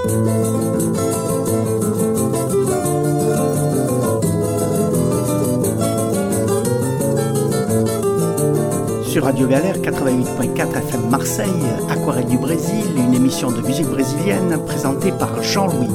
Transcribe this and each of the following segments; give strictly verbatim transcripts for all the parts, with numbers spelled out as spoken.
Sur Radio Galère quatre-vingt-huit point quatre F M Marseille, Aquarelle du Brésil, une émission de musique brésilienne présentée par Jean-Louis.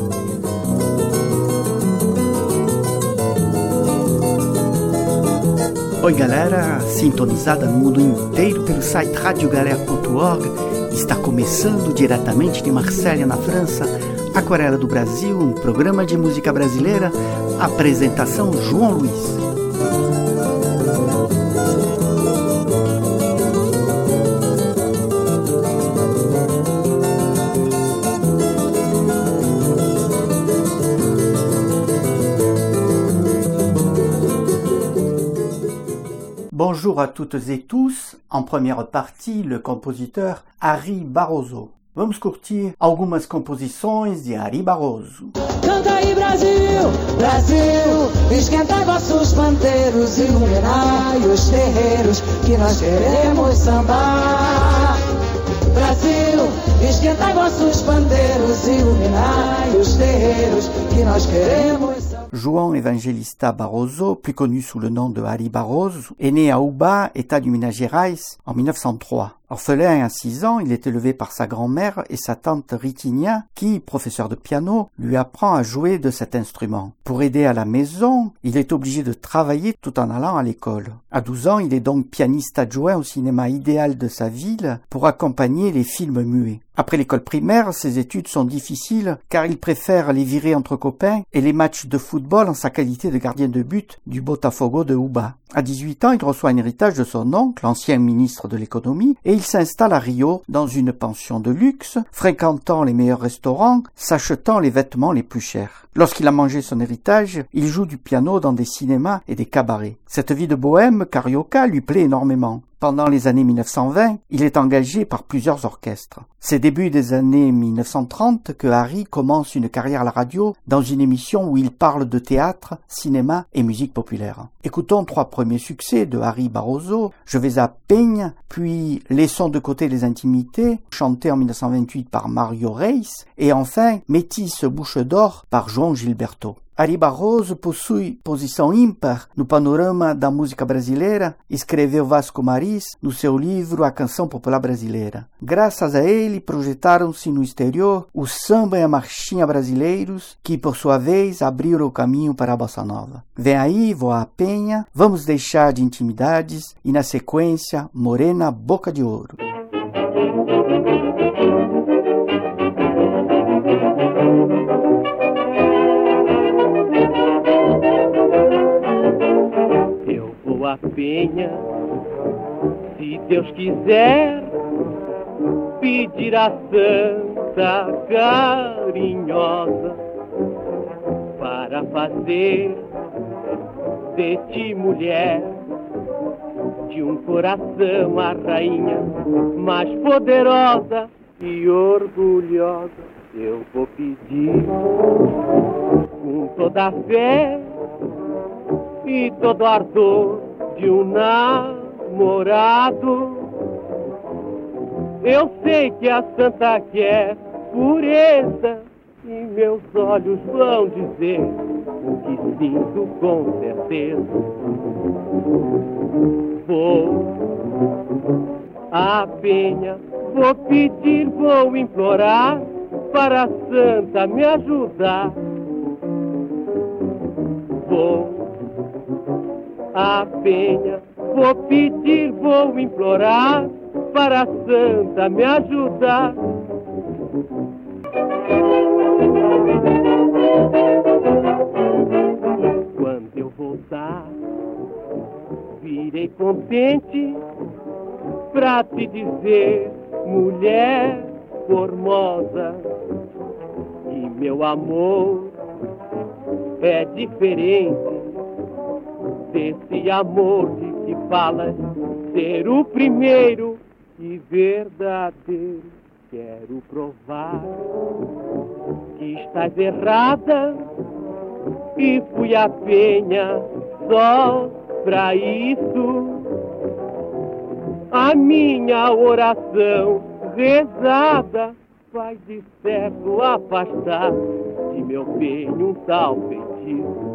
Oi galera, sintonizada no mundo inteiro pelo site radio galera ponto org, está começando diretamente de Marselha, na França, Aquarela do Brasil, um programa de música brasileira, apresentação João Luiz. Bonjour à toutes et tous. En première partie, le compositeur Ari Barroso. Vamos curtir algumas composições de Ari Barroso. Canta aí Brasil, Brasil, esquenta vossos pandeiros, iluminai os terreiros que nós queremos sambar. Brasil, esquenta vossos pandeiros, iluminai os terreiros que nós queremos sambar. João Evangelista Barroso, plus connu sous le nom de Ari Barroso, est né à Uba, État du Minas Gerais, en mille neuf cent trois. Orphelin à six ans, il est élevé par sa grand-mère et sa tante Ritinha, qui, professeur de piano, lui apprend à jouer de cet instrument. Pour aider à la maison, il est obligé de travailler tout en allant à l'école. À douze ans, il est donc pianiste adjoint au cinéma idéal de sa ville pour accompagner les films muets. Après l'école primaire, ses études sont difficiles car il préfère les virées entre copains et les matchs de football en sa qualité de gardien de but du Botafogo de Uba. À dix-huit ans, il reçoit un héritage de son oncle, ancien ministre de l'économie, et il s'installe à Rio dans une pension de luxe, fréquentant les meilleurs restaurants, s'achetant les vêtements les plus chers. Lorsqu'il a mangé son héritage, il joue du piano dans des cinémas et des cabarets. Cette vie de bohème carioca lui plaît énormément. Pendant les années mille neuf cent vingt, il est engagé par plusieurs orchestres. C'est début des années mille neuf cent trente que Ari commence une carrière à la radio dans une émission où il parle de théâtre, cinéma et musique populaire. Écoutons trois premiers succès de Ari Barroso, Je vais à Penha, puis Laissons de côté les intimités, chanté en mille neuf cent vingt-huit par Mario Reis, et enfin Métis Bouche d'Or par João Gilberto. Ari Barroso possui posição ímpar no panorama da música brasileira, escreveu Vasco Maris no seu livro A Canção Popular Brasileira. Graças a ele, projetaram-se no exterior o samba e a marchinha brasileiros, que por sua vez abriram o caminho para a bossa nova. Vem aí, vou à Penha, vamos deixar de intimidades e na sequência, Morena Boca de Ouro. A penha, se Deus quiser, pedir a santa carinhosa para fazer de ti mulher, de um coração a rainha mais poderosa e orgulhosa. Eu vou pedir com toda a fé e todo ardor de um namorado. Eu sei que a santa quer pureza e meus olhos vão dizer o que sinto com certeza. Vou à penha, vou pedir, vou implorar para a santa me ajudar. Vou à penha, vou pedir, vou implorar para a santa me ajudar. Quando eu voltar, virei contente pra te dizer, mulher formosa, e meu amor é diferente desse amor de que falas ser o primeiro e verdadeiro. Quero provar que estás errada e fui à penha só pra isso. A minha oração rezada faz de certo afastar de meu bem um tal feitiço.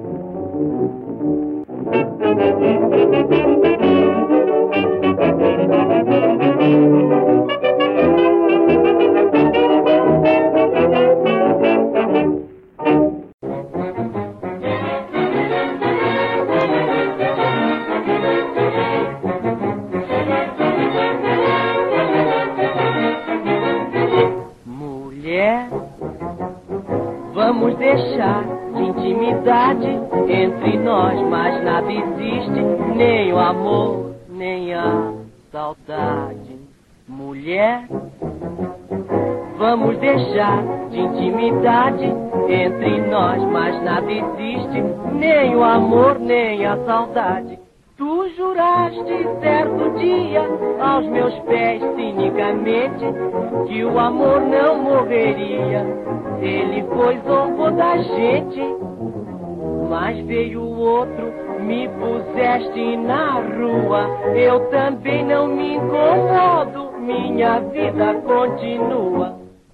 Mulher, vamos deixar de intimidade entre nós, mas nada existe, nem o amor, nem a saudade. Mulher, vamos deixar de intimidade entre nós, mas nada existe, nem o amor, nem a saudade. Tu juraste certo dia aos meus pés cinicamente que o amor não morreria, ele foi zombou da gente. Mas veio outro, me puseste na rua, eu também não me incomodo, minha vida continua.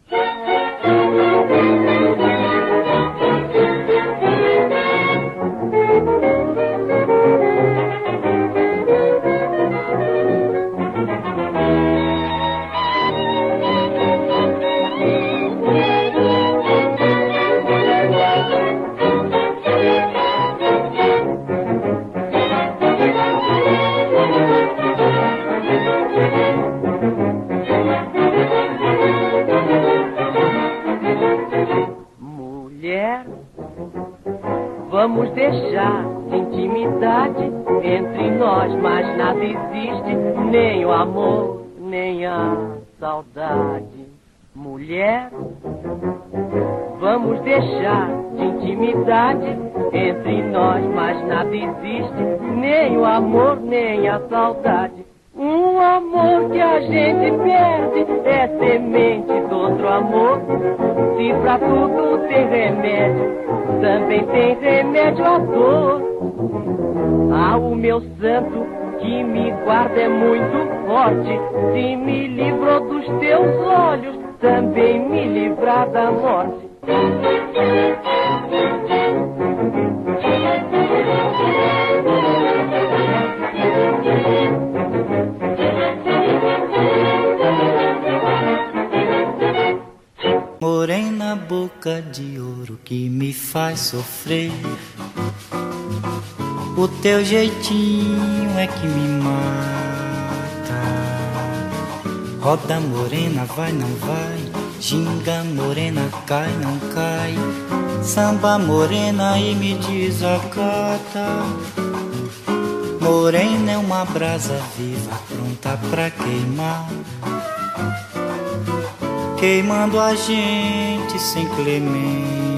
Vamos deixar de intimidade entre nós, mas nada existe, nem o amor, nem a saudade. Mulher, vamos deixar de intimidade entre nós, mas nada existe, nem o amor, nem a saudade. Um amor que a gente perde é semente do outro amor. Se pra tudo tem remédio, também tem remédio à dor. Ah, o meu santo que me guarda é muito forte. Se me livrou dos teus olhos, também me livrar da morte. Morena, boca de ouro que me faz sofrer, o teu jeitinho é que me mata. Roda morena, vai, não vai, ginga morena, cai, não cai, samba morena e me desacata. Morena é uma brasa viva, pronta pra queimar, queimando a gente sem clemência.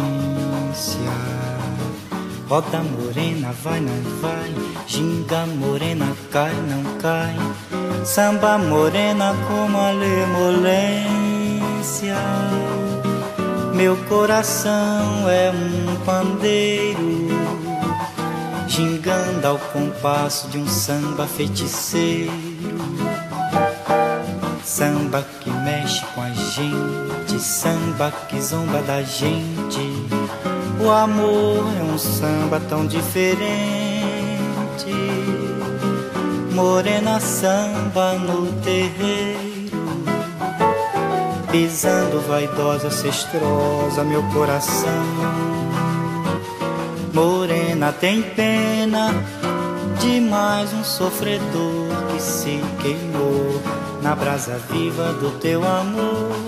Roda morena, vai, não vai, ginga morena, cai, não cai, samba morena com malemolência. Meu coração é um pandeiro, gingando ao compasso de um samba feiticeiro. Samba que mexe com a gente, samba que zomba da gente. O amor é um samba tão diferente. Morena samba no terreiro, pisando vaidosa, cestrosa, meu coração. Morena tem pena de mais um sofredor que se queimou na brasa viva do teu amor.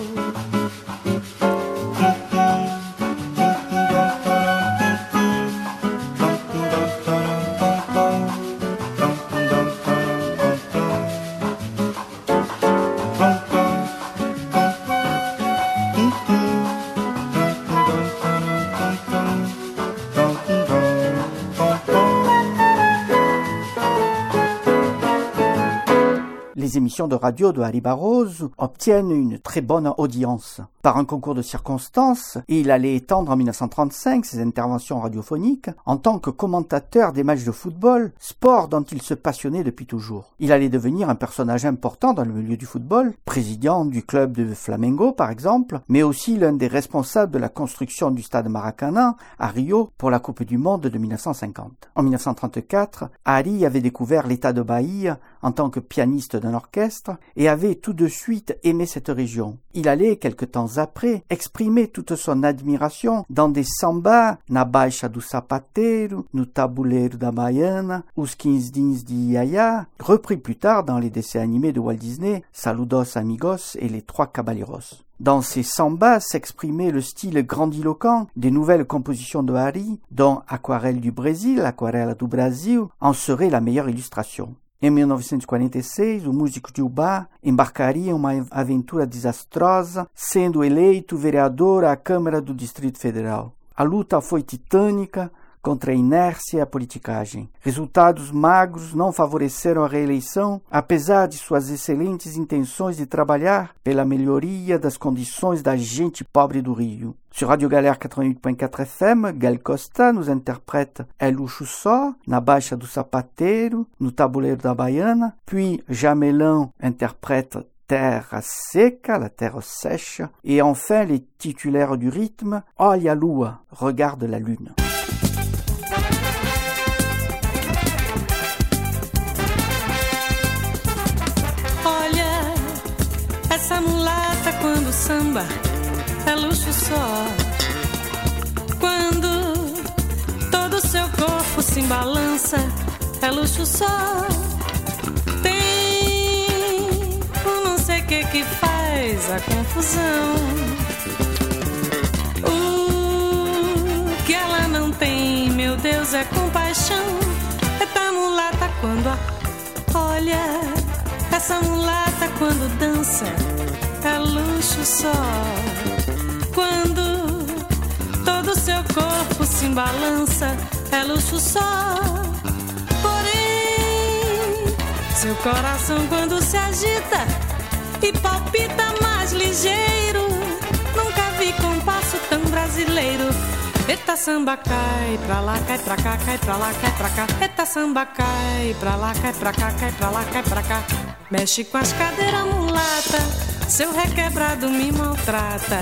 Les émissions de radio de Harry Barrows obtiennent une très bonne audience. Par un concours de circonstances, il allait étendre en mille neuf cent trente-cinq ses interventions radiophoniques en tant que commentateur des matchs de football, sport dont il se passionnait depuis toujours. Il allait devenir un personnage important dans le milieu du football, président du club de Flamengo par exemple, mais aussi l'un des responsables de la construction du stade Maracanã à Rio pour la Coupe du Monde de mille neuf cent cinquante. En mille neuf cent trente-quatre, Ari avait découvert l'état de Bahia en tant que pianiste d'un orchestre et avait tout de suite aimé cette région. Il allait, quelque temps après, exprimer toute son admiration dans des sambas Na Baixa do Sapateiro, No Tabuleiro da Baiana, Os quinze Dins de Yaya, repris plus tard dans les dessins animés de Walt Disney, Saludos Amigos et Les Trois Caballeros. Dans ces sambas s'exprimait le style grandiloquent des nouvelles compositions de Ari, dont Aquarelle du Brésil, Aquarela do Brasil, en serait la meilleure illustration. Em mille novecentos e quarenta e seis, o músico de Ubá embarcaria em uma aventura desastrosa, sendo eleito vereador à Câmara do Distrito Federal. A luta foi titânica contra a inércia e a politicagem. Resultados magros não favoreceram a reeleição, apesar de suas excelentes intenções de trabalhar pela melhoria das condições da gente pobre do Rio. Sur Radio Galère quatre-vingt-huit point quatre F M, Gal Costa nous interprète El Luxo Só, Na Baixa do Sapateiro, No Tabuleiro da Baiana, puis Jamelão interprète Terra Seca, la terre sèche, et enfin les titulaires du rythme, Olha a Lua, regarde la lune. Essa mulata quando samba é luxo só. Quando todo seu corpo se balança é luxo só. Tem um não sei que que faz a confusão. O que ela não tem, meu Deus, é compaixão. Essa mulata quando a olha. Essa mulata quando dança é luxo só. Quando todo seu corpo se balança é luxo só. Porém, seu coração quando se agita e palpita mais ligeiro, nunca vi compasso tão brasileiro. Eita samba cai pra lá, cai pra cá, cai pra lá, cai pra cá. Eita samba cai pra lá, cai pra cá, cai pra lá, cai pra cá. Mexe com as cadeiras mulata, seu requebrado me maltrata.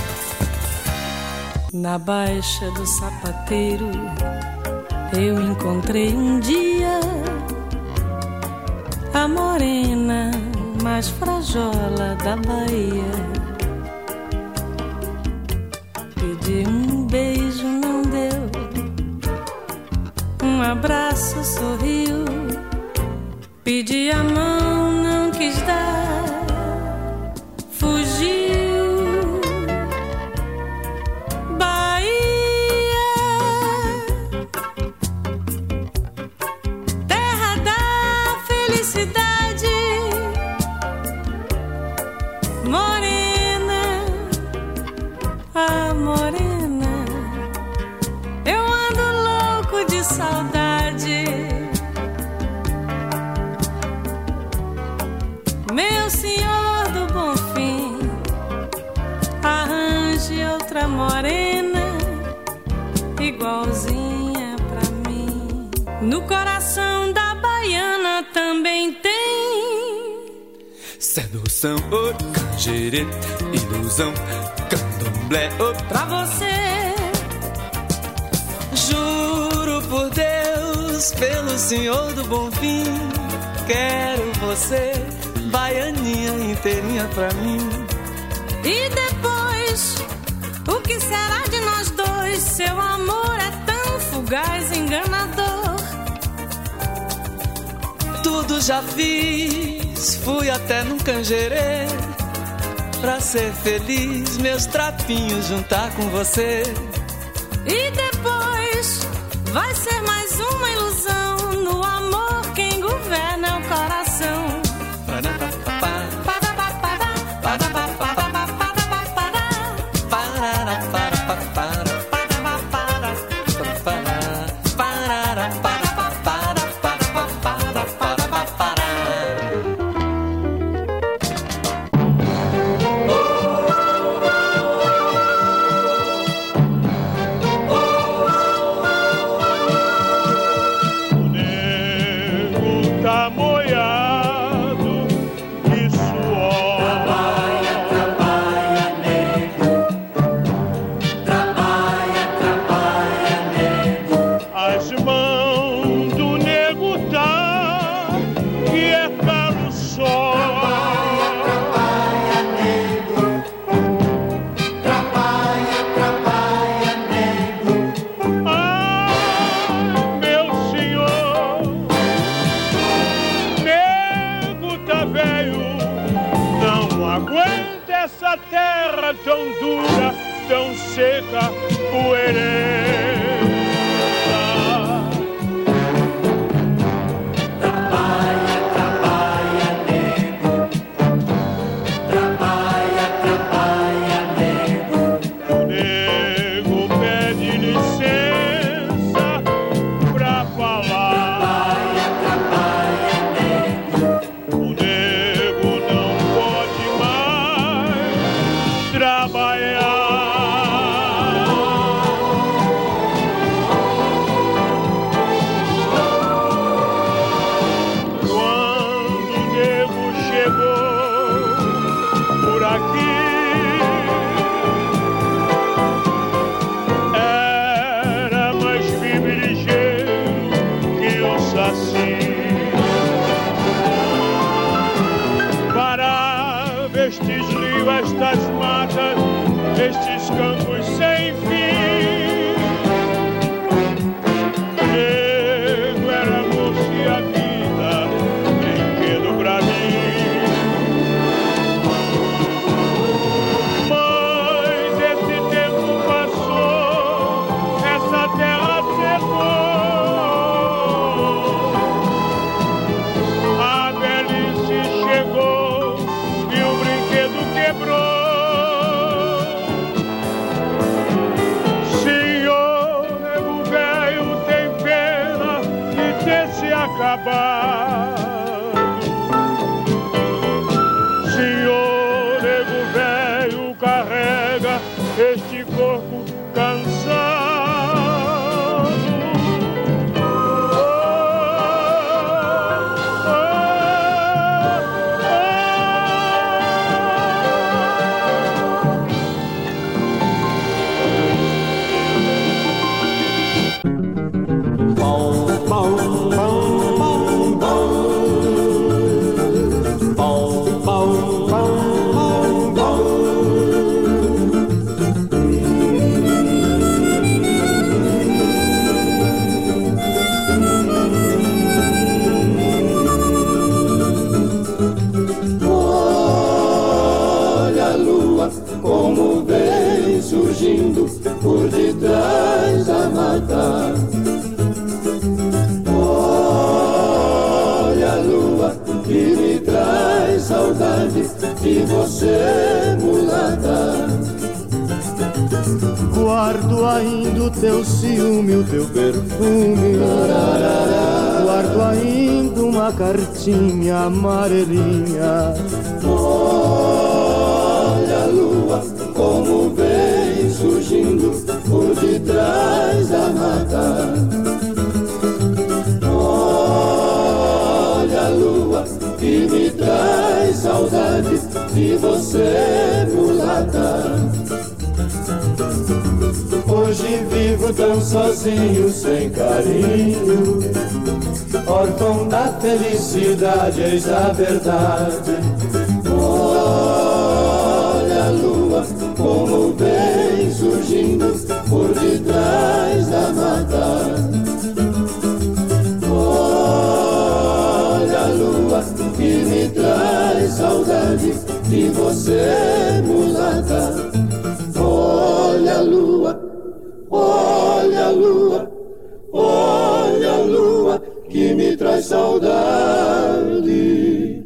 Na Baixa do Sapateiro eu encontrei um dia a morena mais frajola da Bahia. Pedi um beijo, não deu. Um abraço, sorriu. Pedi a mão, não quis dar. Fugiu. Bahia, terra da felicidade. Morena, ah, morena, eu ando louco de saudade. Meu senhor do bom fim, arranje outra morena igualzinha pra mim. No coração da baiana também tem sedução, oh, canjerê, ilusão, candomblé, oh, pra você. Juro por Deus, pelo senhor do bom fim, quero você, baianinha inteirinha pra mim. E depois, o que será de nós dois? Seu amor é tão fugaz, enganador. Tudo já fiz, fui até num canjerê, pra ser feliz, meus trapinhos juntar com você. E depois, vai ser mais uma ilusão. No amor quem governa é o coração. tão seca, poeirenta. Estes campos sem fim, nego era moço e a vida, brinquedo pra mim. Mas esse tempo passou, essa terra secou, a velhice chegou e o brinquedo quebrou. Acabar. Senhor nego velho carrega este corpo cansado. Como vem surgindo por detrás da mata. Olha a lua que me traz saudade de você, mulata. Guardo ainda o teu ciúme, o teu perfume. Guardo ainda uma cartinha amarelinha. Olha a lua como vem surgindo por detrás da mata. Olha a lua que me traz saudade de você, mulata. Hoje vivo tão sozinho, sem carinho, órfão da felicidade, eis a verdade. Olha a lua como vem surgindo por detrás da mata. Olha a lua que me traz saudade de você, mulata. Olha a lua, olha a lua, olha a lua que me traz saudade.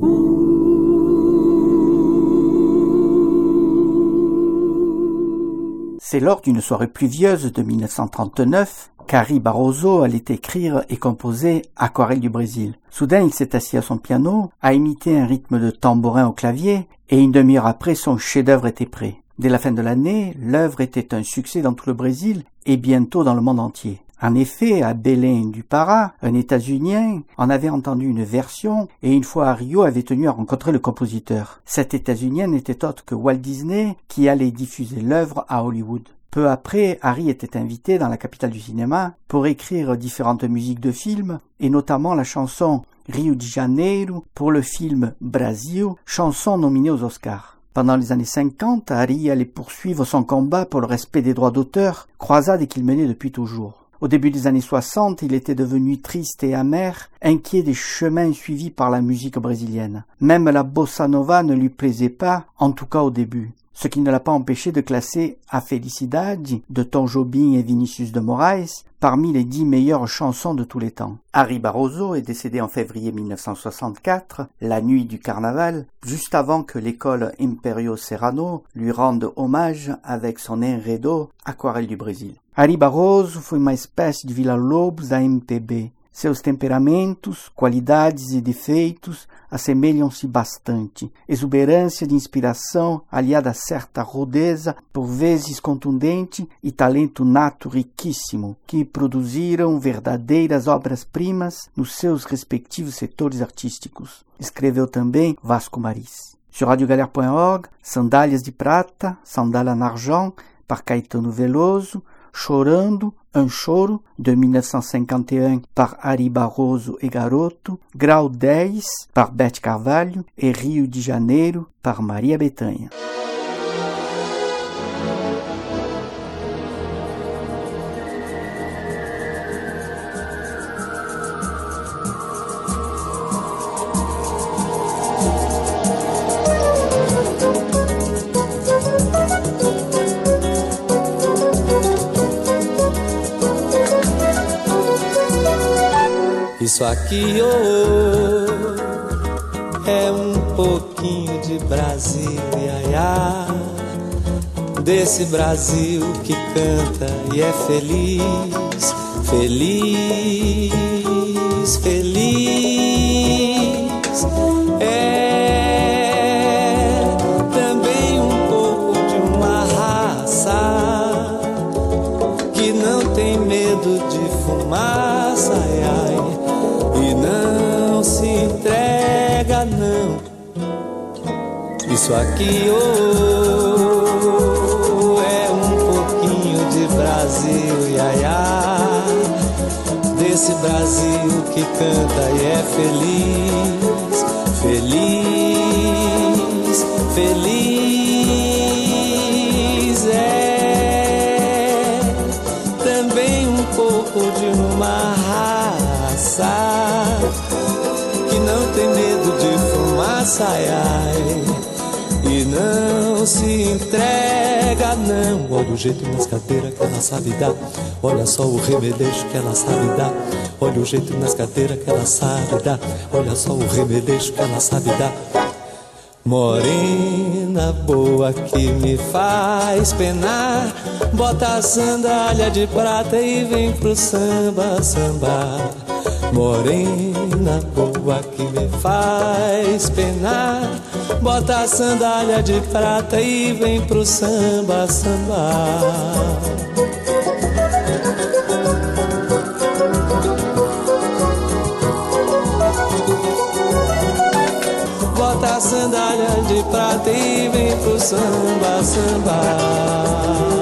C'est lors d'une soirée pluvieuse de mille neuf cent trente-neuf qu'Ari Barroso allait écrire et composer Aquarelle du Brésil. Soudain, il s'est assis à son piano, a imité un rythme de tambourin au clavier, et une demi-heure après, son chef-d'œuvre était prêt. Dès la fin de l'année, l'œuvre était un succès dans tout le Brésil et bientôt dans le monde entier. En effet, à Belém du Pará, un États-Unien en avait entendu une version et une fois à Rio avait tenu à rencontrer le compositeur. Cet États-Unien n'était autre que Walt Disney qui allait diffuser l'œuvre à Hollywood. Peu après, Harry était invité dans la capitale du cinéma pour écrire différentes musiques de films et notamment la chanson Rio de Janeiro pour le film Brasil, chanson nominée aux Oscars. Pendant les années cinquante, Harry allait poursuivre son combat pour le respect des droits d'auteur, croisade qu'il menait depuis toujours. Au début des années soixante, il était devenu triste et amer, inquiet des chemins suivis par la musique brésilienne. Même la bossa nova ne lui plaisait pas, en tout cas au début. ce qui ne l'a pas empêché de classer A Felicidade de Tom Jobim et Vinicius de Moraes parmi les dix meilleures chansons de tous les temps. Harry Barroso est décédé en février mille neuf cent soixante-quatre, la nuit du carnaval, juste avant que l'école Império Serrano lui rende hommage avec son Enredo, Aquarelle du Brésil. Harry Barroso foi uma espécie de Villa-Lobos da M P B. Seus temperamentos, qualidades e defeitos assemelham-se bastante. Exuberância de inspiração aliada a certa rudeza, por vezes contundente, e talento nato riquíssimo, que produziram verdadeiras obras-primas nos seus respectivos setores artísticos. Escreveu também Vasco Maris. Sur radio galère ponto org, Sandálias de Prata, Sandália en Argent, par Caetano Veloso, Chorando, Un Choro, de mille neuf cent cinquante et un par Harry Barroso e Garoto, Grau dez par Beth Carvalho e Rio de Janeiro par Maria Bethânia. Isso aqui, oh, é um pouquinho de Brasil, iaiá, desse Brasil que canta e é feliz, feliz, feliz. É também um pouco de uma raça que não tem medo de fumaça, ai, ai, e não se entrega, não. Isso aqui, oh, é um pouquinho de Brasil, iaiá, desse Brasil que canta e é feliz, feliz, feliz. É também um pouco de uma raça que não tem medo de fumaça, ai, ai, e não se entrega, não. Olha o jeito nas cadeiras que ela sabe dar, olha só o remeleixo que ela sabe dar. Olha o jeito nas cadeiras que ela sabe dar, olha só o remeleixo que ela sabe dar. Morena boa que me faz penar, bota a sandália de prata e vem pro samba, samba. Morena boa que me faz penar, bota a sandália de prata e vem pro samba, samba. Bota a sandália de prata e vem pro samba, samba.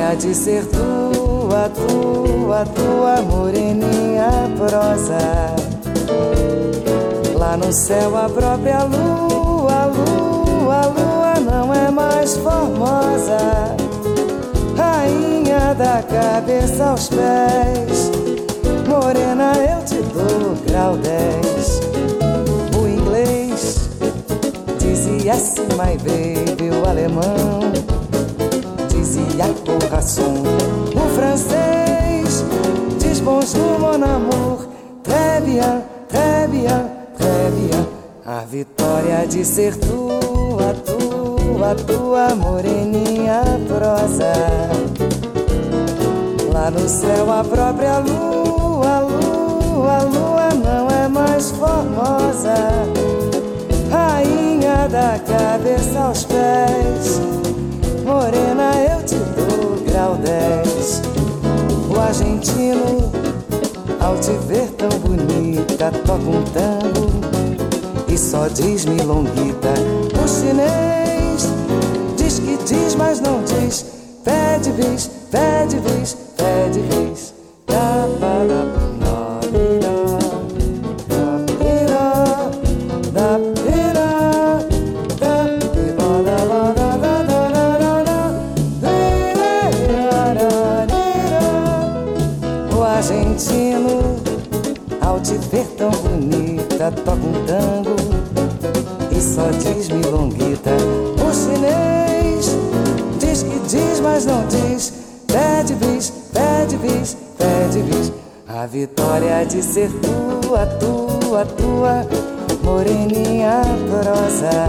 vitória de ser tua, tua, tua moreninha prosa. Lá no céu a própria lua, a lua, a lua não é mais formosa. Rainha da cabeça aos pés, morena eu te dou grau dez. O inglês dizia yes, my baby, o alemão dizia coração. O francês diz bonjour mon amour, très bien, très bien, très bien. A vitória de ser tua, tua, tua moreninha prosa. Lá no céu a própria lua, a lua, a lua não é mais formosa. Rainha da cabeça aos pés, morena eu te dou grau dez. O argentino, ao te ver tão bonita, toca um tango e só diz milonguita. O chinês diz que diz, mas não diz. Pede bis, pede bis, pede bis. Da ba da na bira, da bira, da bira, da bira, da ba da da da da da da. O argentino, ao te ver tão bonita, toca um tango e só diz milonguita. O chinês diz que diz, mas não diz. Pede bis, pede bis, pede bis. A vitória de ser tua, tua, tua moreninha prosa.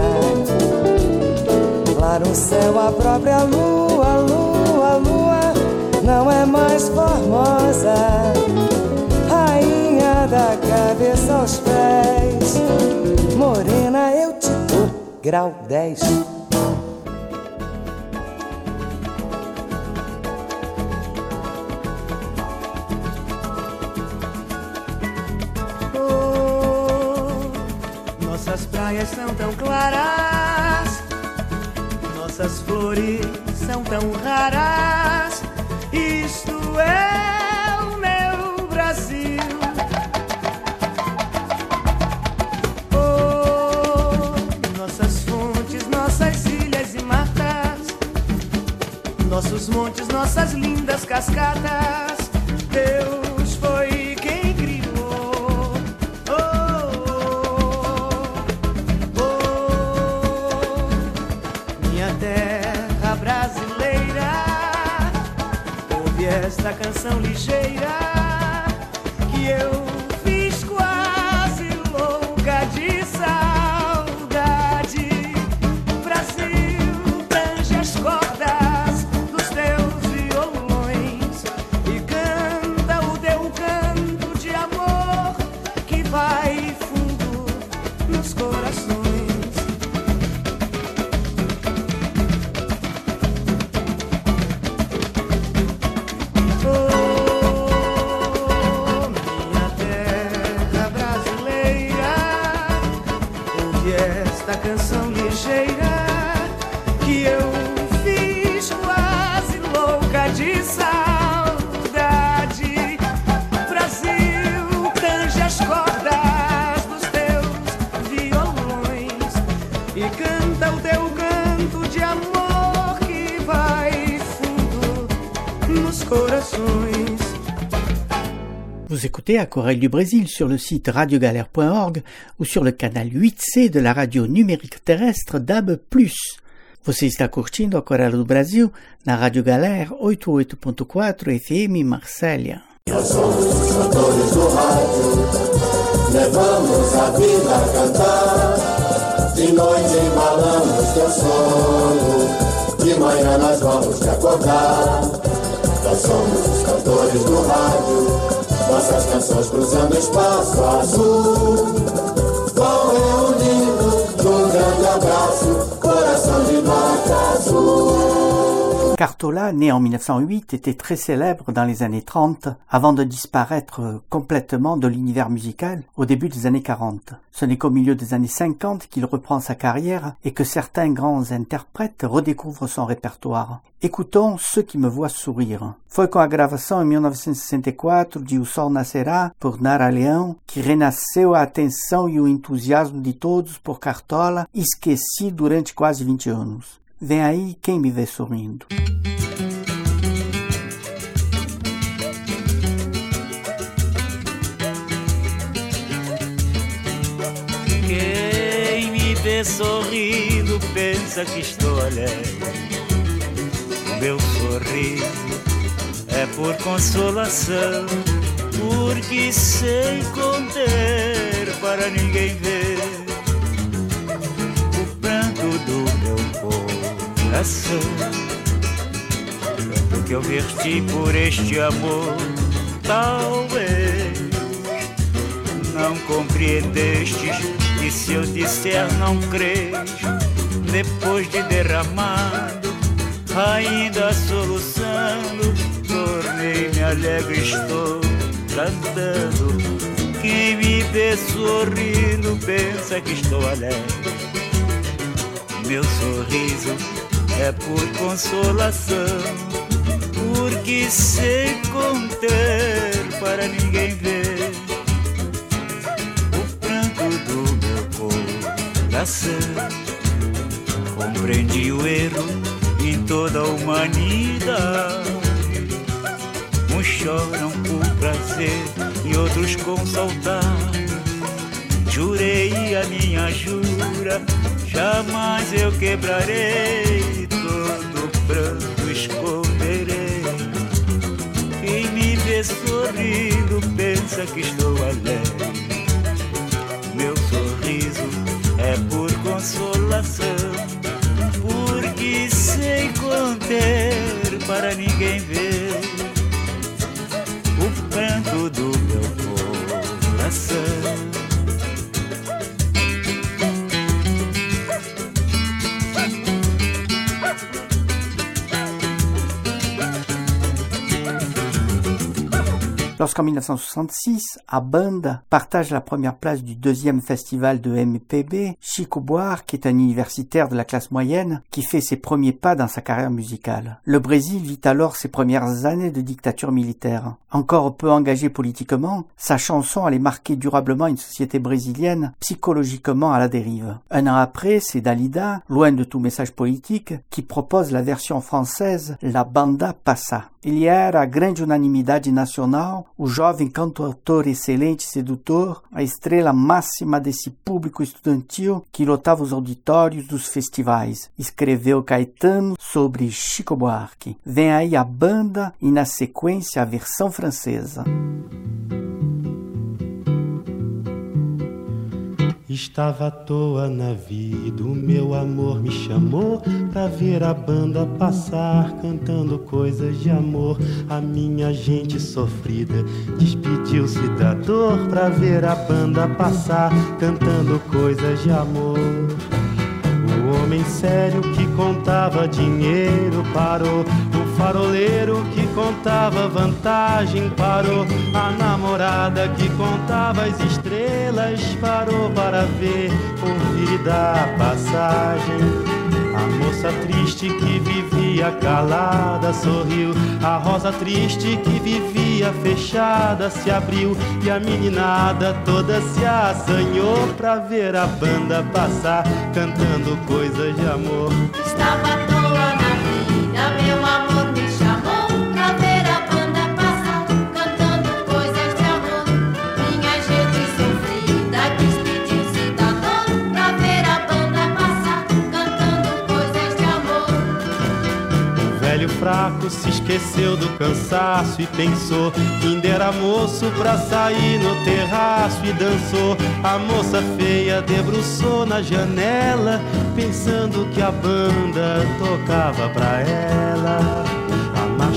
Lá no céu a própria lua, a lua, a lua não é mais formosa. Rainha da cabeça aos pés, morena eu te dou grau dez. Nossas praias são tão claras, nossas flores são tão raras. Isto é o meu Brasil. Oh, nossas fontes, nossas ilhas e matas, nossos montes, nossas lindas cascatas. Deus foi quem criou. Terra brasileira, ouve esta canção ligeira que eu fiz quase louca de saudade. Brasil, tange as cordas dos teus violões e canta o teu canto de amor que vai fundo nos corações. Esta canção ligeira que eu fiz quase louca de saudade. Brasil, tange as cordas dos teus violões e canta o teu canto de amor que vai fundo nos corações. Vous écoutez Aquarelle du Brésil sur le site radio galère point org ou sur le canal huit C de la radio numérique terrestre D A B plus. Você está curtindo Aquarelle do Brasil na Rádio Galera oitenta e oito ponto quatro F M Marsella. Nós somos os cantores do rádio, levamos a vida a cantar. De noite embalamos teu sono, de manhã nós vamos te acordar. Nós somos os cantores do rádio, nossas canções cruzando espaço azul, vão reunindo num grande abraço, coração de nota azul. Cartola, né en mille neuf cent huit, était très célèbre dans les années trente, avant de disparaître complètement de l'univers musical au début des années quarante. Ce n'est qu'au milieu des années cinquante qu'il reprend sa carrière et que certains grands interprètes redécouvrent son répertoire. Écoutons Ceux qui me voient sourire. Foi com a gravação em mil novecentos e sessenta e quatro de O Sol Nascerá, por Nara Leão, que renasceu a atenção e o entusiasmo de todos por Cartola, esqueci durante quase vinte anos. Vem aí quem me vê sorrindo. Quem me vê sorrindo pensa que estou alegre. O meu sorriso é por consolação, porque sei conter para ninguém ver o pranto do meu coração. Tanto que eu verti por este amor, talvez não compreendestes. E se eu disser não crês, depois de derramado, ainda soluçando, tornei-me alegre, estou cantando. Quem me vê sorrindo pensa que estou alegre. Meu sorriso é por consolação, porque sei conter para ninguém ver o pranto do meu coração. Compreendi o erro em toda a humanidade. Uns choram por prazer e outros com saudade. Jurei a minha jura, jamais eu quebrarei, todo pranto esconderei. Quem me vê sorrindo pensa que estou alegre. Meu sorriso é por consolação, porque sei conter para ninguém ver o pranto do meu coração. Lorsqu'en mille neuf cent soixante-six, a banda partage la première place du deuxième festival de M P B, Chico Buarque est un universitaire de la classe moyenne qui fait ses premiers pas dans sa carrière musicale. Le Brésil vit alors ses premières années de dictature militaire. Encore peu engagé politiquement, sa chanson allait marquer durablement une société brésilienne psychologiquement à la dérive. Un an après, c'est Dalida, loin de tout message politique, qui propose la version française La Banda Passa. Ele era a grande unanimidade nacional, o jovem cantautor excelente e sedutor, a estrela máxima desse público estudantil que lotava os auditórios dos festivais. Escreveu Caetano sobre Chico Buarque. Vem aí a banda e na sequência a versão francesa. Estava à toa na vida, o meu amor me chamou pra ver a banda passar, cantando coisas de amor. A minha gente sofrida despediu-se da dor pra ver a banda passar, cantando coisas de amor. O homem sério que contava dinheiro parou, o faroleiro que contava vantagem parou, a namorada que contava as estrelas parou para ver, ouvir e dar passagem. A moça triste que vivia calada sorriu, a rosa triste que vivia fechada se abriu, e a meninada toda se assanhou pra ver a banda passar, cantando coisas de amor. Estava à toa na vida, meu amor me chamou pra ver a banda passar, cantando coisas de amor. Minha gente sofrida despediu-se da dor pra ver a banda passar, cantando coisas de amor. O velho fraco se esqueceu do cansaço e pensou que ainda era moço pra sair no terraço e dançou. A moça feia debruçou na janela, pensando que a banda tocava pra ela. A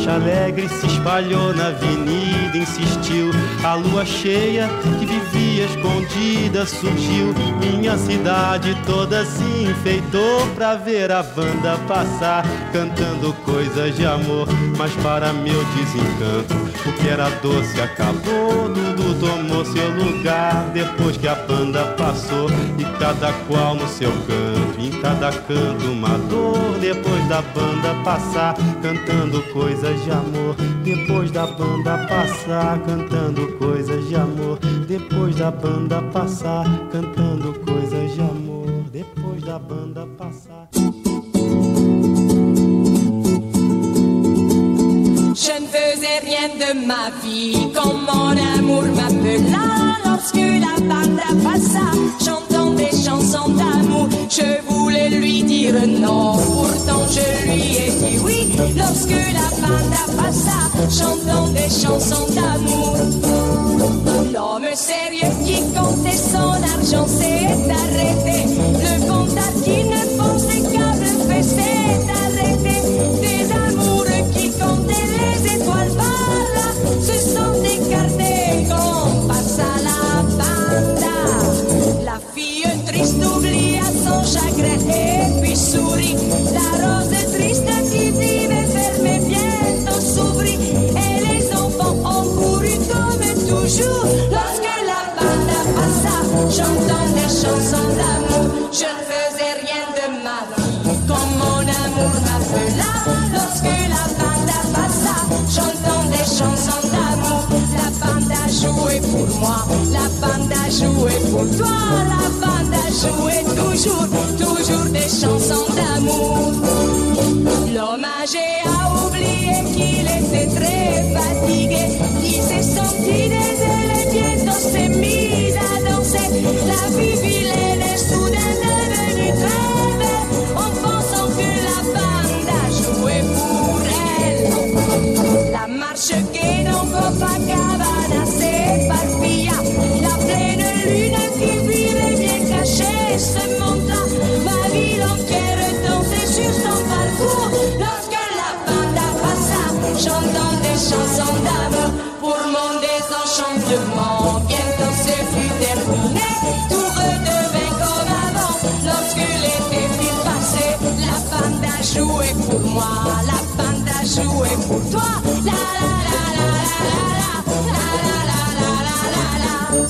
marcha alegre se espalhou na avenida, insistiu. A lua cheia que vivia escondida surgiu. Minha cidade toda se enfeitou pra ver a banda passar, cantando coisas de amor. Mas para meu desencanto, o que era doce acabou. Tudo tomou seu lugar depois que a banda passou. E cada qual no seu canto, em cada canto uma dor. Depois da banda passar, cantando coisas de amor. Depois da banda passar, cantando coisas de amor. Depois da banda passar, cantando coisas de amor. Depois da banda passar. Je ne faisais rien de ma vie quand mon amour m'appela. Lorsque la banda passa, chantant des chansons d'amour, je voulais lui dire non, pourtant je lui ai dit oui. Lorsque la banda passa, chantant des chansons d'amour, l'homme sérieux qui comptait son argent s'est arrêté. Le comptable qui ne pensait qu'à le faire s'est arrêté. Des amours qui comptaient les étoiles par là se sont écartés quand passa la banda. La fille triste oublia son chagrin et puis sourit. La rose triste qui vivait fermée bientôt s'ouvrit. Et les enfants ont couru comme toujours lorsque la banda passa, chantant des chansons d'amour. Je ne faisais rien de ma vie quand mon amour m'appela. Lorsque la banda passa, chantant des chansons d'amour. La banda jouait pour moi, la banda jouait pour toi. La banda jouait toujours, toujours des chansons d'amour. L'homme âgé a oublié qu'il était très fatigué. Il s'est senti désolé, bientôt s'est mis à danser. La vie vilaine est soudain devenue très belle, en pensant que la banda jouait pour elle. La marche gaie dans Copacabana s'éparpilla. La pleine lune qui vivait bien cachée se montra. Ma ville entière dansait sur son parcours lorsque la banda passa, chantant des chansons d'amour. Pour mon désenchantement, bientôt ce fut terminé. Tout redevint comme avant lorsque l'été fut passé. La banda jouait pour moi, la banda jouait pour toi. La la la la la la la la la la la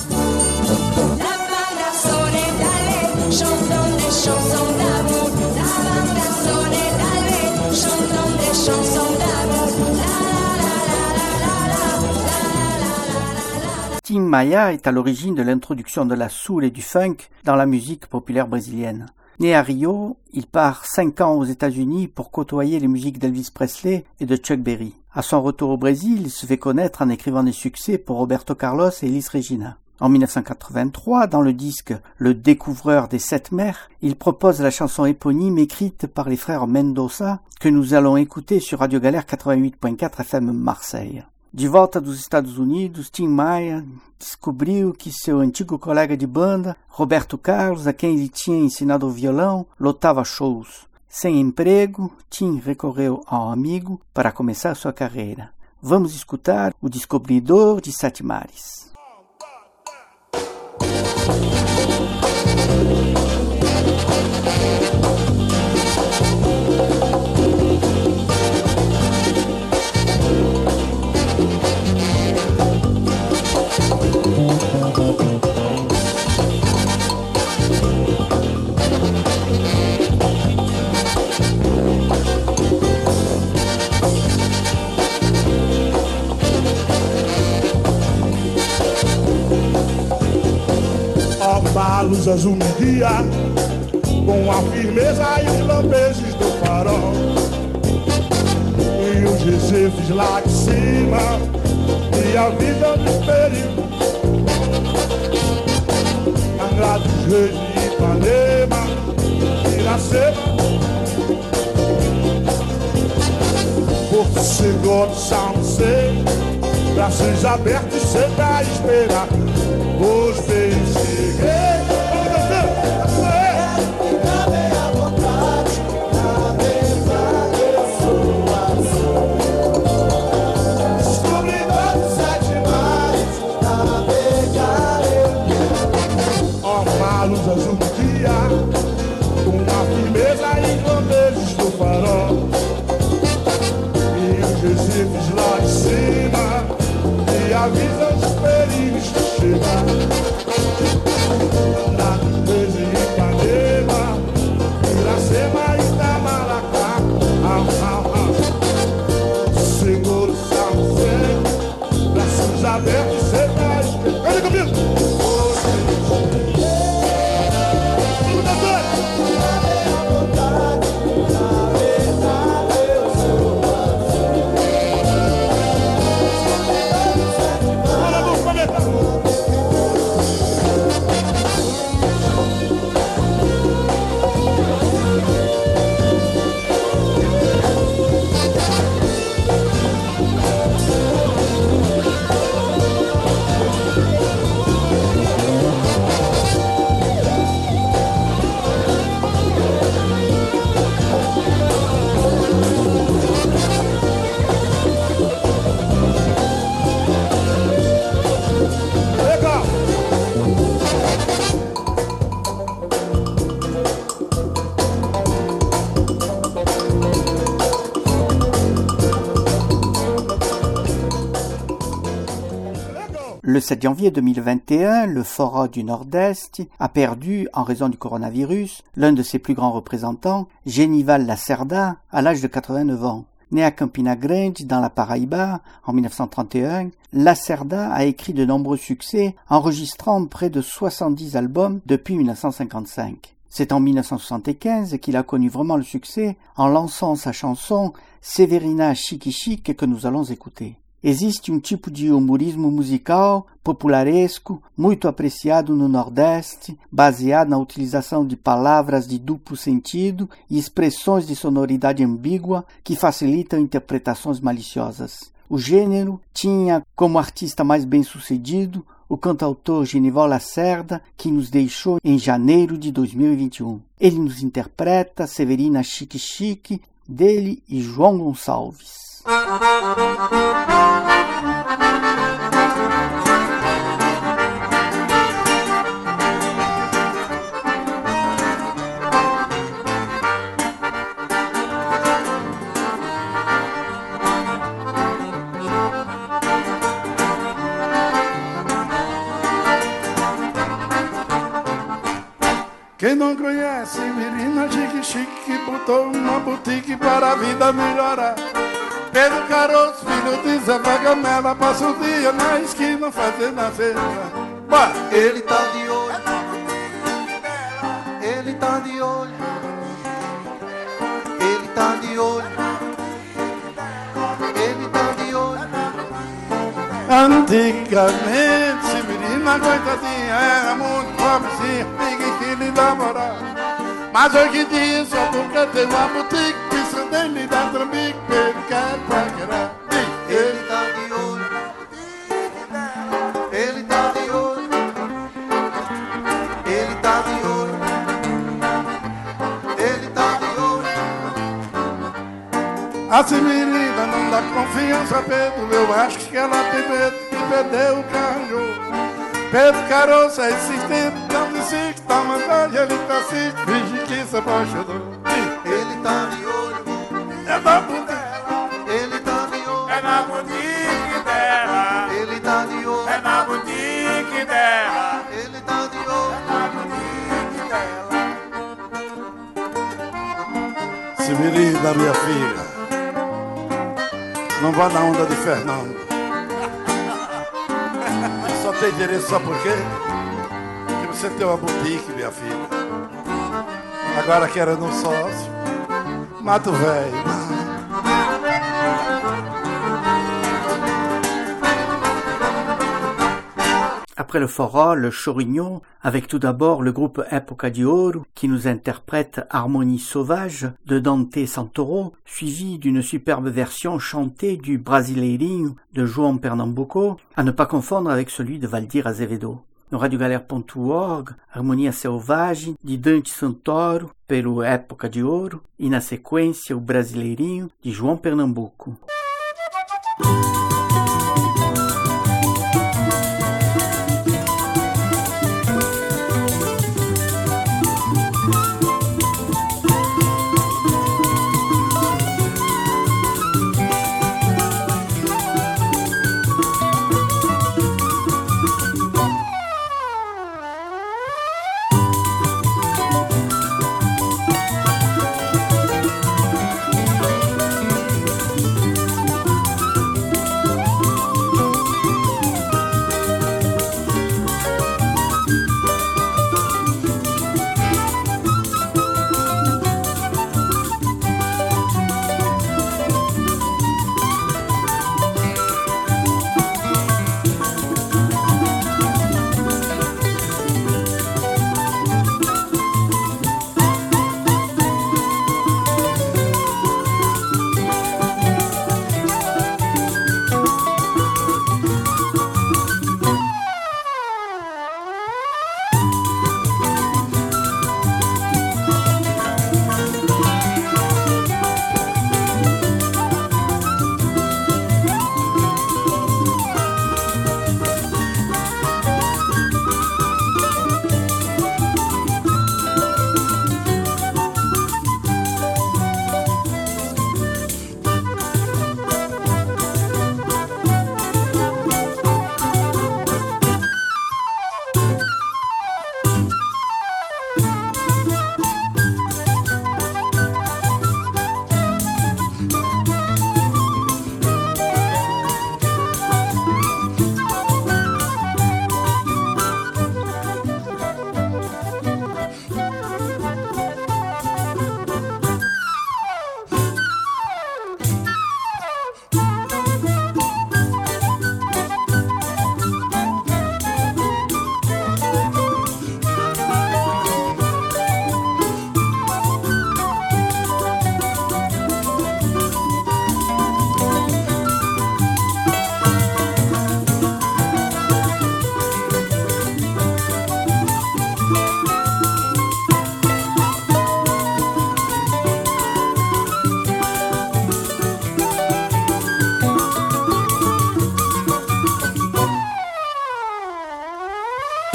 la. La banda sonnait d'aller, chantant des chansons d'amour. La banda sonnait d'aller, chantant des chansons d'amour. La la la la la la la la la. Tim Maia est à l'origine de l'introduction de la soul et du funk dans la musique populaire brésilienne. Né à Rio, il part cinq ans aux États-Unis pour côtoyer les musiques d'Elvis Presley et de Chuck Berry. À son retour au Brésil, il se fait connaître en écrivant des succès pour Roberto Carlos et Elis Regina. En mille neuf cent quatre-vingt-trois, dans le disque Le Découvreur des Sept Mers, il propose la chanson éponyme écrite par les frères Mendoza que nous allons écouter sur Radio Galère quatre-vingt-huit point quatre F M Marseille. De volta dos Estados Unidos, Tim Maia descobriu que seu antigo colega de banda, Roberto Carlos, a quem ele tinha ensinado o violão, lotava shows. Sem emprego, Tim recorreu ao amigo para começar sua carreira. Vamos escutar o Descobridor de Sete Mares. A luz azul me guia com a firmeza e os lampejes do farol. E os recifes lá de cima e a vida do espelho. Angra dos Reis de Ipanema, Iracema, Porto Seguro, São José, braços abertos, senta a esperar os beijos segredos. luz azul do dia, com a firmeza e lampejes do farol. E os recifes lá de cima me avisam os perigos que chegam. Na Natureza e Ipanema, Iracema e Itamaracá, ah, ah, ah. Seguro o salvo sempre, braços abertos e centrais. Olha comigo! Le sept janvier deux mille vingt et un, le Fora du Nord-Est a perdu, en raison du coronavirus, l'un de ses plus grands représentants, Genival Lacerda, à l'âge de quatre-vingt-neuf ans. Né à Campina Grande, dans la Paraíba, en mille neuf cent trente et un, Lacerda a écrit de nombreux succès, enregistrant près de soixante-dix albums depuis mille neuf cent cinquante-cinq. C'est en mille neuf cent soixante-quinze qu'il a connu vraiment le succès en lançant sa chanson Severina Chique Chique que nous allons écouter. Existe um tipo de humorismo musical popularesco muito apreciado no Nordeste, baseado na utilização de palavras de duplo sentido e expressões de sonoridade ambígua que facilitam interpretações maliciosas. O gênero tinha como artista mais bem-sucedido o cantautor Genival Lacerda, que nos deixou em janeiro de dois mil e vinte e um. Ele nos interpreta Severina Chique Chique, dele e João Gonçalves. Quem não conhece Menina Chique Chique, botou uma boutique para a vida melhorar. Pedro Caroço, filho de Zé Vagamela, passa o dia na esquina fazendo a cena. Bora! Ele tá de olho, ele tá de olho, ele tá de olho, ele tá de olho. Antigamente, menina coitadinha era muito pobrezinha, ninguém que lhe dá moral. Mas hoje em dia, só porque tem uma boutique, precisa nem me dar trambique, ele quer paquerar. Ele tá de olho, ele tá de olho, ele tá de olho, ele tá de olho. A Severina não dá confiança, Pedro, eu acho que ela tem medo de perder o carro. Pedro Caroço é insistente, não desiste, tá mandando, ele tá assim, finge que se apaixonou. Ele tá de olho, é na boutique, ele tá de olho, é na boutique dela, ele tá de olho, é na boutique dela, ele tá de olho, é na boutique dela. Severina, minha filha, não vá na onda de Fernando. Só tem direito só por quê? Porque você tem uma boutique, minha filha. Agora querendo um sócio, mato velho. Après le Fora, le Chorignon, avec tout d'abord le groupe Época de Ouro qui nous interprète Harmonie sauvage de Dante Santoro, suivi d'une superbe version chantée du Brasileirinho de João Pernambuco, à ne pas confondre avec celui de Valdir Azevedo. No radio galera ponto org, Harmonia Selvagem de Dante Santoro pelo Época de Ouro e na sequência o Brasileirinho de João Pernambuco.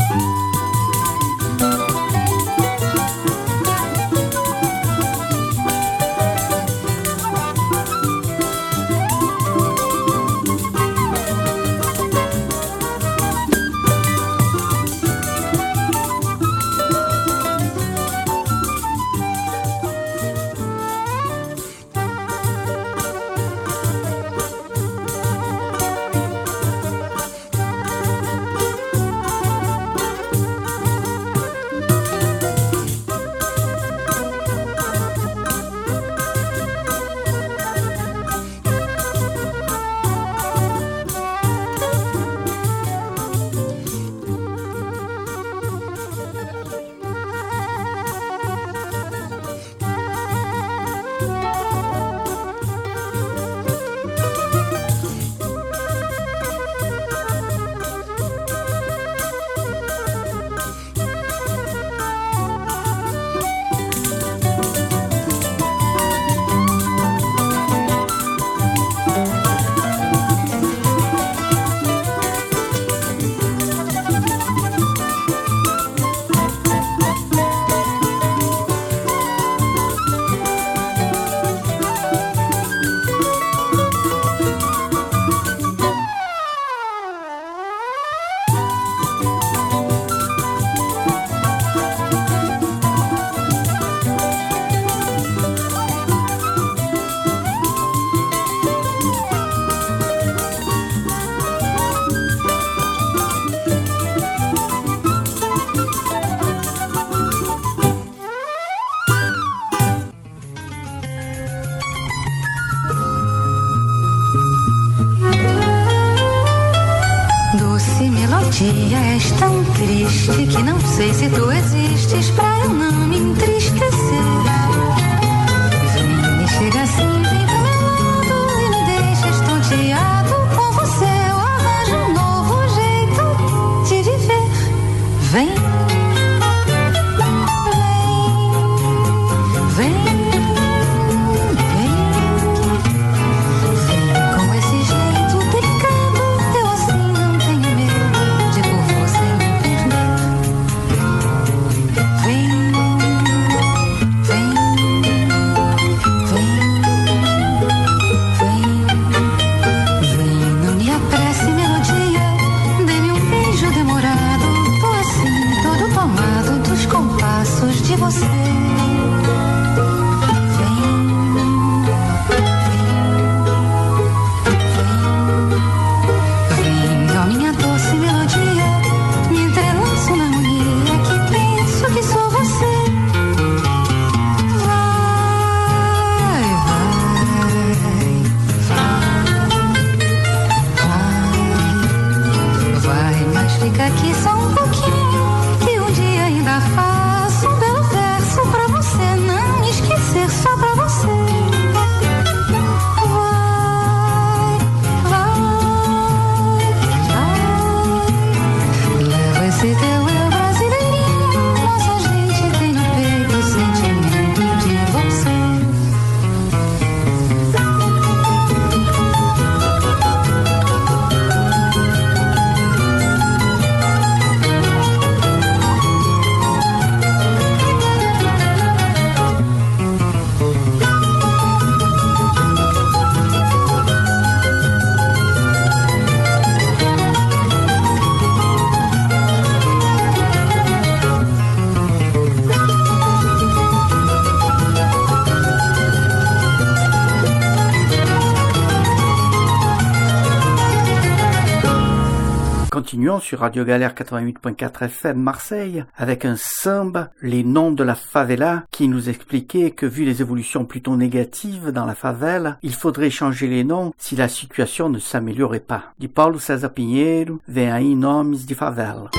dia és tão triste que não sei se tu existes pra eu não me entristecer. Vem, me chega assim, vem pro meu lado e me deixa estonteado. Com você eu arranjo um novo jeito de viver. Vem, vem, vem. De você, vem, vem, vem, ó minha doce melodia, me entrelaço na harmonia que penso que sou você. Vai, vai, vai, vai, mas fica aqui só um pouquinho, que um dia ainda faço um belo verso pra você não esquecer, só pra você. Vai, vai, vai. Leva esse teu eu brasileirinho, nossa gente tem no peito o sentimento de você. Continuons sur Radio Galère quatre-vingt-huit point quatre F M Marseille avec un samba, les noms de la favela, qui nous expliquait que vu les évolutions plutôt négatives dans la favela, il faudrait changer les noms si la situation ne s'améliorait pas. De Paulo César Pinheiro, vem aí nomes de favela.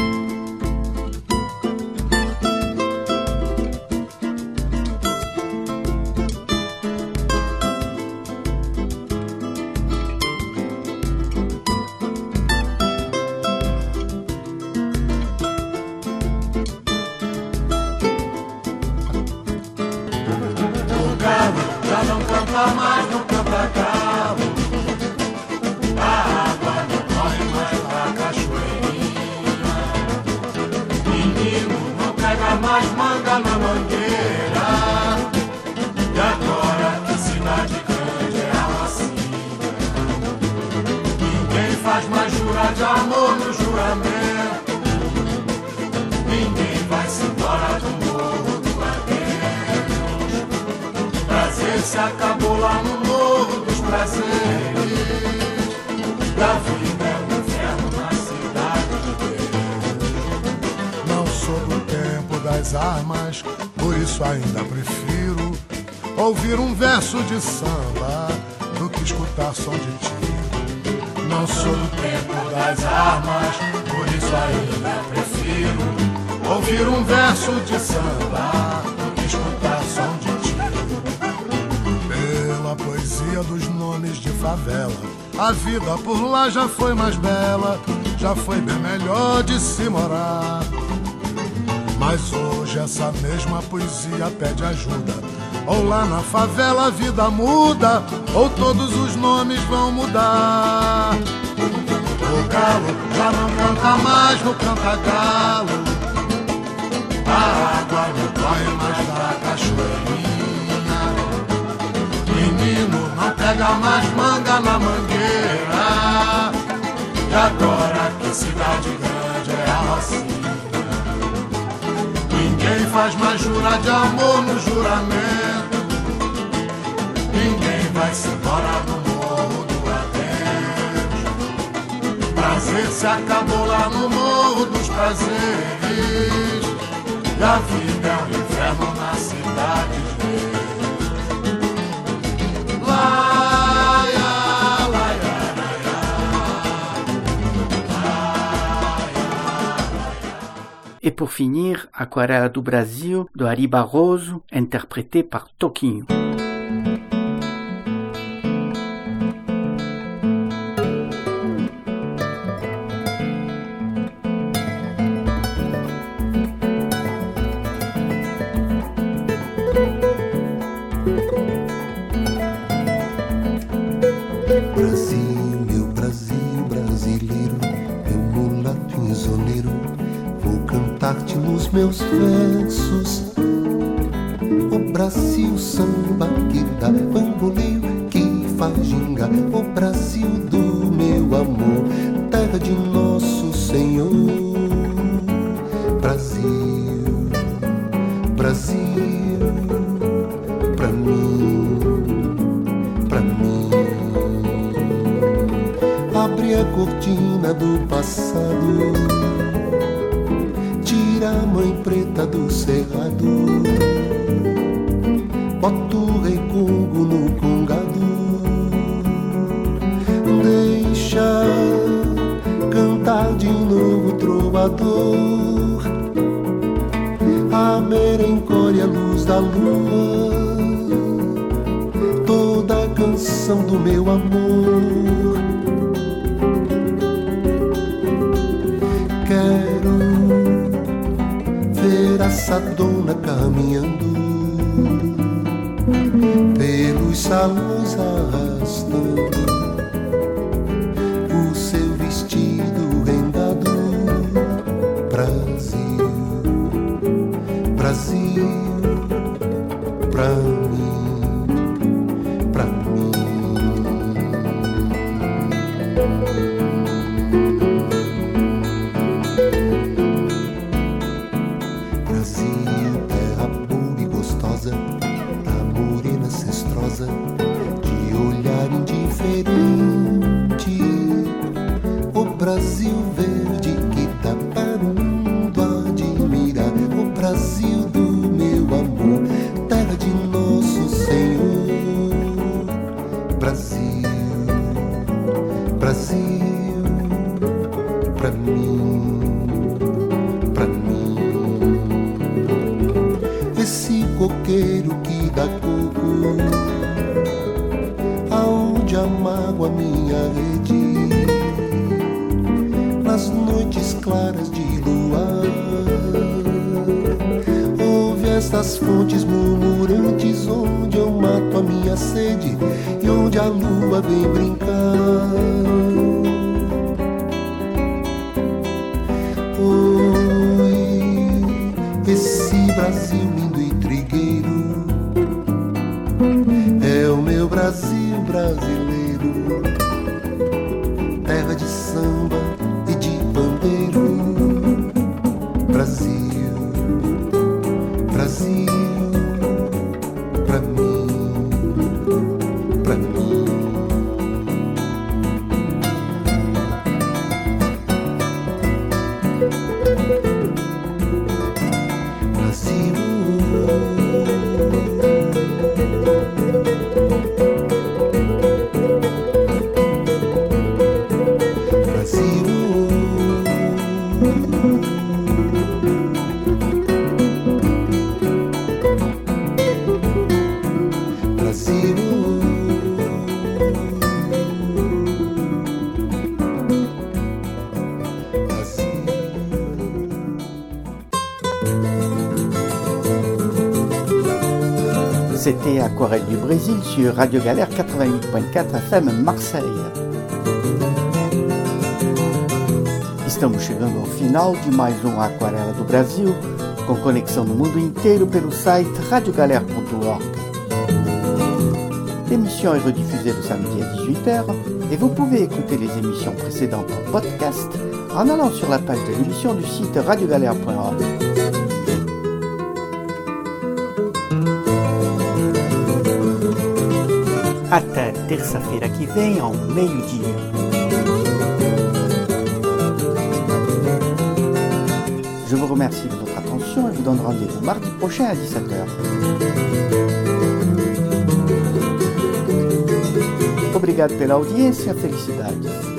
Já não canta mais, não canta galo. A água não corre mais na cachoeirinha. das armas, por isso ainda prefiro ouvir um verso de samba do que escutar som de tiro. Não sou do tempo das armas, por isso ainda prefiro ouvir um verso de samba do que escutar som de tiro. Pela poesia dos nomes de favela, a vida por lá já foi mais bela, já foi bem melhor de se morar. Mas hoje essa mesma poesia pede ajuda. Ou lá na favela a vida muda, ou todos os nomes vão mudar. O galo já não canta mais no canta-galo, a água não corre mais da cachoeirinha. Menino não pega mais manga na mangueira, e agora que cidade grande é a Rocinha. Ninguém faz mais jurar de amor no juramento, ninguém vai se embora do morro do adeus. Prazer se acabou lá no morro dos prazeres, e a vida é um inferno na cidade de Deus. Laia, laia, Et pour finir, Aquarela do Brasil de Ari Barroso, interprété par Toquinho. Brasil, meu Brasil brasileiro, meu mulato insoneiro, vou cantar-te nos meus versos. O Brasil samba que dá bamboleio, que faz ginga, o Brasil do meu amor, terra de nosso Senhor. Brasil, Brasil, pra mim, pra mim. Abre a cortina do passado, tira a mãe preta do cerrado, bota o rei Congo no congado, deixa cantar de novo o trovador, a merencória, a luz da lua, toda a canção do meu amor. Quero ver a Sadona caminhando pelos salões arrastando o seu vestido rendado. Brasil, Brasil, pra mim, pra mim. Brasil, terra pura e gostosa, a morena cestrosa, de olhar indiferente. O Brasil verde que dá para o mundo admirar. O Brasil do meu amor, terra de nosso Senhor. Brasil, Brasil, pra mim, pra mim. Esse coqueiro que dá coco, aonde amargo a minha rede, nas noites claras de luar, ouve estas fontes murmurantes, onde eu mato a minha sede e onde a lua vem brincar. Oi, esse Brasil lindo e trigueiro é o meu Brasil brasileiro, terra de samba e de pandeiro. Brasil, Brasil, pra mim, pra mim. C'était Aquarelle du Brésil sur Radio Galère quatre-vingt-huit point quatre F M Marseille. Estamos chegando ao final de mais um Aquarela do Brasil, com conexão no mundo inteiro pelo site radio galère ponto org. L'émission est rediffusée le samedi à dix-huit heures et vous pouvez écouter les émissions précédentes en podcast en allant sur la page de l'émission du site radio galère point org. Até terça-feira que vem ao meio-dia. Je vous remercie de votre attention et vous donne rendez-vous mardi prochain à dix-sept heures. Obrigado pela audiência, felicidades.